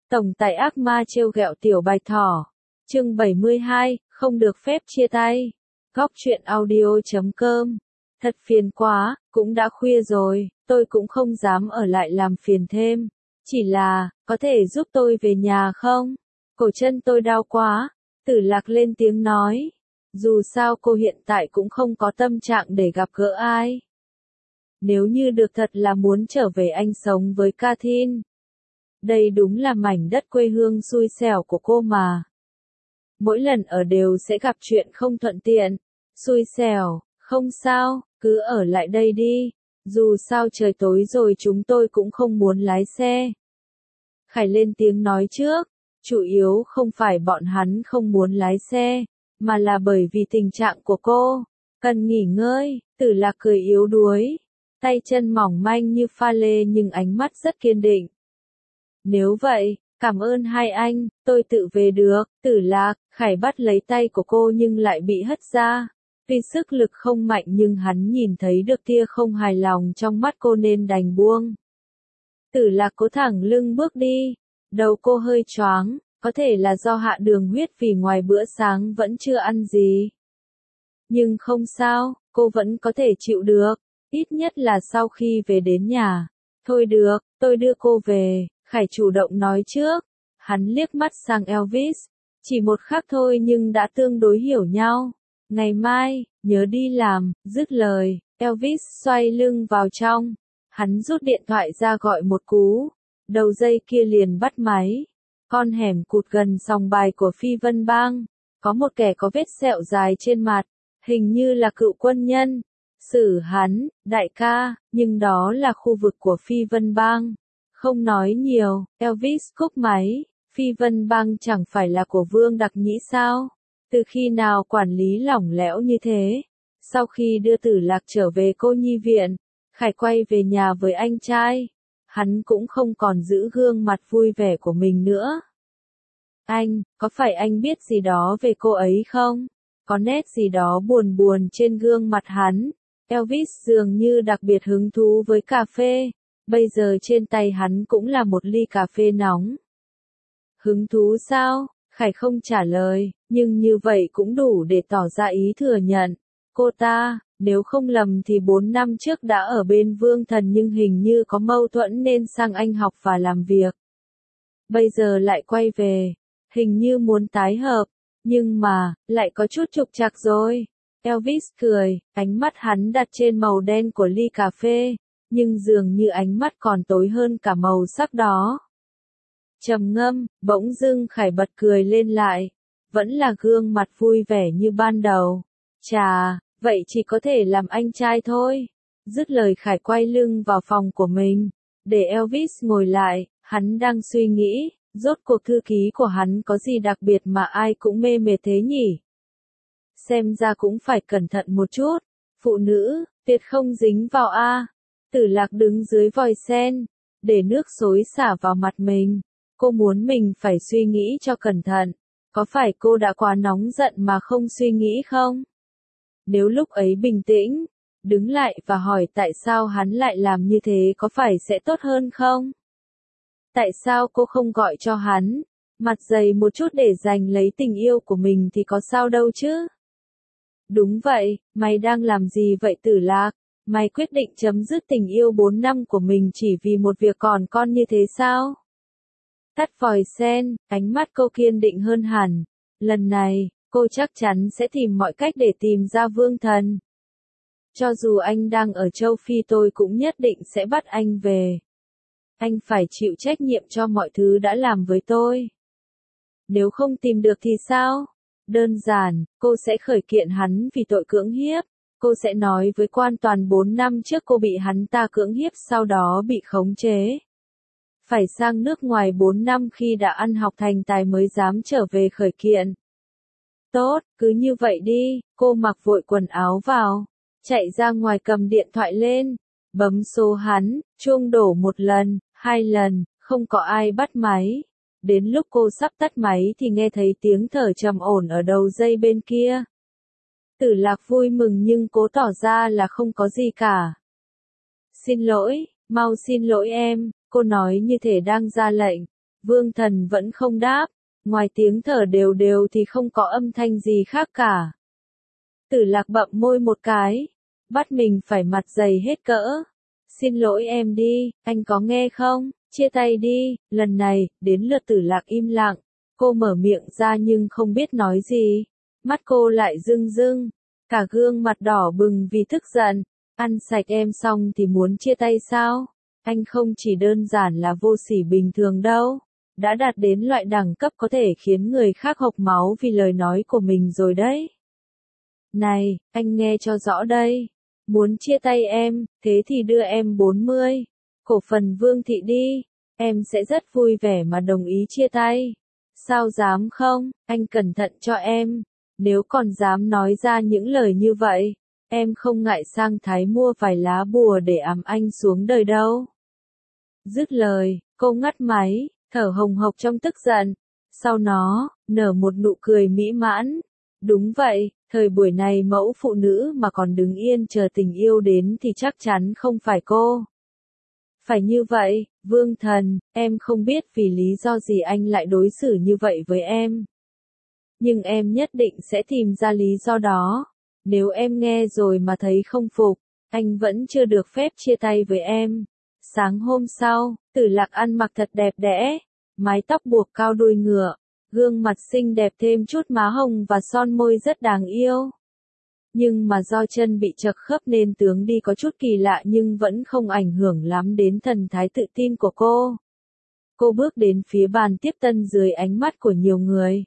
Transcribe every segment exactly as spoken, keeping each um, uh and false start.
Tổng tài ác ma trêu ghẹo tiểu bạch thỏ. Chương bảy mươi hai, không được phép chia tay. Góc truyện audio chấm com. Thật phiền quá, cũng đã khuya rồi, tôi cũng không dám ở lại làm phiền thêm. Chỉ là, có thể giúp tôi về nhà không? Cổ chân tôi đau quá. Tử Lạc lên tiếng nói. Dù sao cô hiện tại cũng không có tâm trạng để gặp gỡ ai. Nếu như được thật là muốn trở về anh sống với Kathin. Đây đúng là mảnh đất quê hương xui xẻo của cô mà. Mỗi lần ở đều sẽ gặp chuyện không thuận tiện. Xui xẻo, không sao, cứ ở lại đây đi. Dù sao trời tối rồi chúng tôi cũng không muốn lái xe. Khải lên tiếng nói trước. Chủ yếu không phải bọn hắn không muốn lái xe, mà là bởi vì tình trạng của cô. Cần nghỉ ngơi, Tử Lạc cười yếu đuối. Tay chân mỏng manh như pha lê nhưng ánh mắt rất kiên định. Nếu vậy, cảm ơn hai anh, tôi tự về được. Tử Lạc, Khải bắt lấy tay của cô nhưng lại bị hất ra. Tuy sức lực không mạnh nhưng hắn nhìn thấy được tia không hài lòng trong mắt cô nên đành buông. Tử Lạc cố thẳng lưng bước đi. Đầu cô hơi choáng, có thể là do hạ đường huyết vì ngoài bữa sáng vẫn chưa ăn gì. Nhưng không sao, cô vẫn có thể chịu được, ít nhất là sau khi về đến nhà. Thôi được, tôi đưa cô về, Khải chủ động nói trước. Hắn liếc mắt sang Elvis, chỉ một khắc thôi nhưng đã tương đối hiểu nhau. Ngày mai, nhớ đi làm, dứt lời, Elvis xoay lưng vào trong. Hắn rút điện thoại ra gọi một cú. Đầu dây kia liền bắt máy. Con hẻm cụt gần sòng bài của Phi Vân Bang. Có một kẻ có vết sẹo dài trên mặt. Hình như là cựu quân nhân. Xử hắn, đại ca, nhưng đó là khu vực của Phi Vân Bang. Không nói nhiều, Elvis cúp máy. Phi Vân Bang chẳng phải là của Vương Đặc Nhĩ sao? Từ khi nào quản lý lỏng lẻo như thế? Sau khi đưa Tử Lạc trở về cô nhi viện, Khải quay về nhà với anh trai. Hắn cũng không còn giữ gương mặt vui vẻ của mình nữa. Anh, có phải anh biết gì đó về cô ấy không? Có nét gì đó buồn buồn trên gương mặt hắn. Elvis dường như đặc biệt hứng thú với cà phê. Bây giờ trên tay hắn cũng là một ly cà phê nóng. Hứng thú sao? Khải không trả lời, nhưng như vậy cũng đủ để tỏ ra ý thừa nhận. Cô ta, nếu không lầm thì bốn năm trước đã ở bên Vương Thần nhưng hình như có mâu thuẫn nên sang Anh học và làm việc. Bây giờ lại quay về, hình như muốn tái hợp, nhưng mà, lại có chút trục trặc rồi. Elvis cười, ánh mắt hắn đặt trên màu đen của ly cà phê, nhưng dường như ánh mắt còn tối hơn cả màu sắc đó. Trầm ngâm, bỗng dưng Khải bật cười lên lại, vẫn là gương mặt vui vẻ như ban đầu. Chà, vậy chỉ có thể làm anh trai thôi. Dứt lời Khải quay lưng vào phòng của mình, để Elvis ngồi lại, hắn đang suy nghĩ, rốt cuộc thư ký của hắn có gì đặc biệt mà ai cũng mê mệt thế nhỉ? Xem ra cũng phải cẩn thận một chút, phụ nữ, tuyệt không dính vào a. Tử Lạc đứng dưới vòi sen, để nước xối xả vào mặt mình. Cô muốn mình phải suy nghĩ cho cẩn thận. Có phải cô đã quá nóng giận mà không suy nghĩ không? Nếu lúc ấy bình tĩnh, đứng lại và hỏi tại sao hắn lại làm như thế có phải sẽ tốt hơn không? Tại sao cô không gọi cho hắn, mặt dày một chút để giành lấy tình yêu của mình thì có sao đâu chứ? Đúng vậy, mày đang làm gì vậy Tử Lạc? Mày quyết định chấm dứt tình yêu bốn năm của mình chỉ vì một việc còn con như thế sao? Tắt vòi sen, ánh mắt cô kiên định hơn hẳn. Lần này, cô chắc chắn sẽ tìm mọi cách để tìm ra Vương Thần. Cho dù anh đang ở châu Phi tôi cũng nhất định sẽ bắt anh về. Anh phải chịu trách nhiệm cho mọi thứ đã làm với tôi. Nếu không tìm được thì sao? Đơn giản, cô sẽ khởi kiện hắn vì tội cưỡng hiếp. Cô sẽ nói với quan toàn bốn năm trước cô bị hắn ta cưỡng hiếp sau đó bị khống chế. Phải sang nước ngoài bốn năm khi đã ăn học thành tài mới dám trở về khởi kiện. Tốt, cứ như vậy đi, cô mặc vội quần áo vào, chạy ra ngoài cầm điện thoại lên, bấm số hắn, chuông đổ một lần, hai lần, không có ai bắt máy. Đến lúc cô sắp tắt máy thì nghe thấy tiếng thở trầm ổn ở đầu dây bên kia. Tử Lạc vui mừng nhưng cố tỏ ra là không có gì cả. Xin lỗi, mau xin lỗi em, cô nói như thể đang ra lệnh. Vương Thần vẫn không đáp, ngoài tiếng thở đều đều thì không có âm thanh gì khác cả. Tử Lạc bậm môi một cái, bắt mình phải mặt dày hết cỡ. Xin lỗi em đi, anh có nghe không, chia tay đi, lần này, đến lượt Tử Lạc im lặng. Cô mở miệng ra nhưng không biết nói gì. Mắt cô lại rưng rưng, cả gương mặt đỏ bừng vì tức giận. Ăn sạch em xong thì muốn chia tay sao? Anh không chỉ đơn giản là vô sỉ bình thường đâu. Đã đạt đến loại đẳng cấp có thể khiến người khác hộc máu vì lời nói của mình rồi đấy. Này, anh nghe cho rõ đây. Muốn chia tay em, thế thì đưa em bốn mươi cổ phần Vương Thị đi. Em sẽ rất vui vẻ mà đồng ý chia tay. Sao dám không, anh cẩn thận cho em. Nếu còn dám nói ra những lời như vậy, em không ngại sang Thái mua vài lá bùa để ẵm anh xuống đời đâu. Dứt lời, cô ngắt máy, thở hồng hộc trong tức giận. Sau nó, nở một nụ cười mỹ mãn. Đúng vậy, thời buổi này mẫu phụ nữ mà còn đứng yên chờ tình yêu đến thì chắc chắn không phải cô. Phải như vậy, Vương Thần, em không biết vì lý do gì anh lại đối xử như vậy với em. Nhưng em nhất định sẽ tìm ra lý do đó. Nếu em nghe rồi mà thấy không phục, anh vẫn chưa được phép chia tay với em. Sáng hôm sau, Tử Lạc ăn mặc thật đẹp đẽ, mái tóc buộc cao đuôi ngựa, gương mặt xinh đẹp thêm chút má hồng và son môi rất đáng yêu. Nhưng mà do chân bị chật khớp nên tướng đi có chút kỳ lạ nhưng vẫn không ảnh hưởng lắm đến thần thái tự tin của cô. Cô bước đến phía bàn tiếp tân dưới ánh mắt của nhiều người.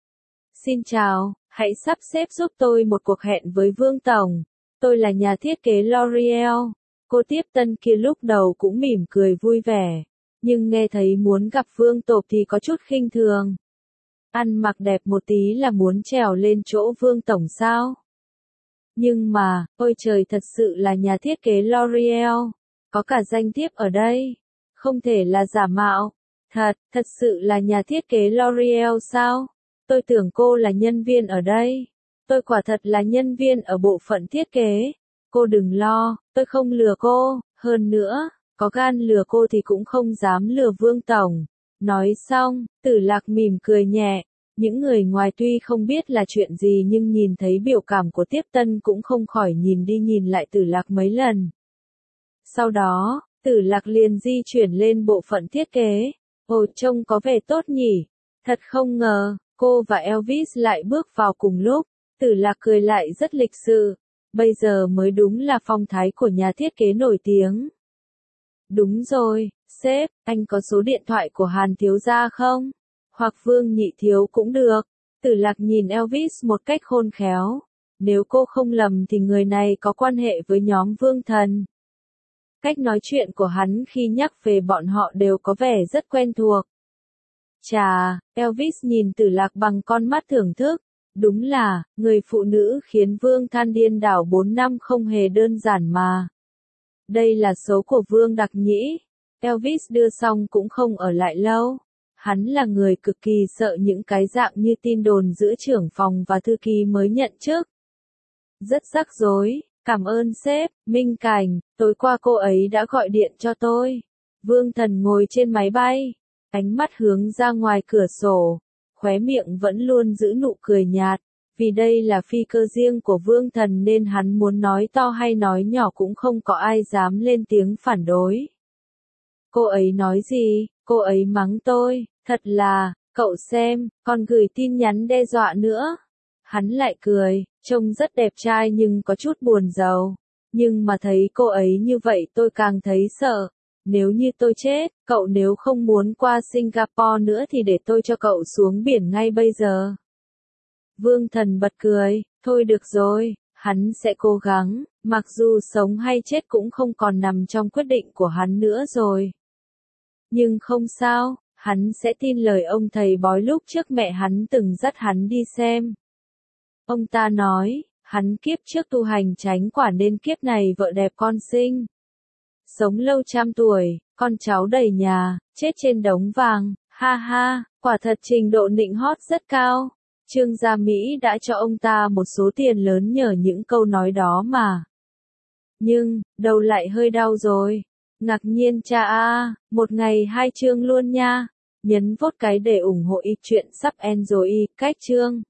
Xin chào, hãy sắp xếp giúp tôi một cuộc hẹn với Vương Tổng. Tôi là nhà thiết kế L'Oreal. Cô tiếp tân kia lúc đầu cũng mỉm cười vui vẻ, nhưng nghe thấy muốn gặp Vương Tộp thì có chút khinh thường. Ăn mặc đẹp một tí là muốn trèo lên chỗ Vương Tổng sao? Nhưng mà, ôi trời thật sự là nhà thiết kế L'Oreal, có cả danh thiếp ở đây, không thể là giả mạo. Thật, thật sự là nhà thiết kế L'Oreal sao? Tôi tưởng cô là nhân viên ở đây. Tôi quả thật là nhân viên ở bộ phận thiết kế. Cô đừng lo, tôi không lừa cô, hơn nữa, có gan lừa cô thì cũng không dám lừa Vương Tổng. Nói xong, Tử Lạc mỉm cười nhẹ. Những người ngoài tuy không biết là chuyện gì nhưng nhìn thấy biểu cảm của tiếp tân cũng không khỏi nhìn đi nhìn lại Tử Lạc mấy lần. Sau đó, Tử Lạc liền di chuyển lên bộ phận thiết kế. Ồ, trông có vẻ tốt nhỉ. Thật không ngờ, cô và Elvis lại bước vào cùng lúc. Tử Lạc cười lại rất lịch sự. Bây giờ mới đúng là phong thái của nhà thiết kế nổi tiếng. Đúng rồi, sếp, anh có số điện thoại của Hàn thiếu gia không? Hoặc Vương Nhị thiếu cũng được. Tử Lạc nhìn Elvis một cách khôn khéo. Nếu cô không lầm thì người này có quan hệ với nhóm Vương Thần. Cách nói chuyện của hắn khi nhắc về bọn họ đều có vẻ rất quen thuộc. Chà, Elvis nhìn Tử Lạc bằng con mắt thưởng thức. Đúng là, người phụ nữ khiến Vương Than điên đảo bốn năm không hề đơn giản mà. Đây là số của Vương Đặc Nhĩ. Elvis đưa xong cũng không ở lại lâu. Hắn là người cực kỳ sợ những cái dạng như tin đồn giữa trưởng phòng và thư ký mới nhận chức. Rất rắc rối, cảm ơn sếp, Minh Cảnh, tối qua cô ấy đã gọi điện cho tôi. Vương Thần ngồi trên máy bay, ánh mắt hướng ra ngoài cửa sổ, khóe miệng vẫn luôn giữ nụ cười nhạt. Vì đây là phi cơ riêng của Vương Thần nên hắn muốn nói to hay nói nhỏ cũng không có ai dám lên tiếng phản đối. Cô ấy nói gì? Cô ấy mắng tôi, thật là, cậu xem, còn gửi tin nhắn đe dọa nữa. Hắn lại cười, trông rất đẹp trai nhưng có chút buồn rầu. Nhưng mà thấy cô ấy như vậy tôi càng thấy sợ. Nếu như tôi chết, cậu nếu không muốn qua Singapore nữa thì để tôi cho cậu xuống biển ngay bây giờ. Vương Thần bật cười, thôi được rồi, hắn sẽ cố gắng, mặc dù sống hay chết cũng không còn nằm trong quyết định của hắn nữa rồi. Nhưng không sao, hắn sẽ tin lời ông thầy bói lúc trước mẹ hắn từng dắt hắn đi xem. Ông ta nói, hắn kiếp trước tu hành tránh quả nên kiếp này vợ đẹp con sinh. Sống lâu trăm tuổi, con cháu đầy nhà, chết trên đống vàng, ha ha, quả thật trình độ nịnh hót rất cao. Trương Gia Mỹ đã cho ông ta một số tiền lớn nhờ những câu nói đó mà. Nhưng, đầu lại hơi đau rồi. Ngạc nhiên cha a, một ngày hai chương luôn nha. Nhấn vote cái để ủng hộ y truyện sắp end rồi y, cách chương.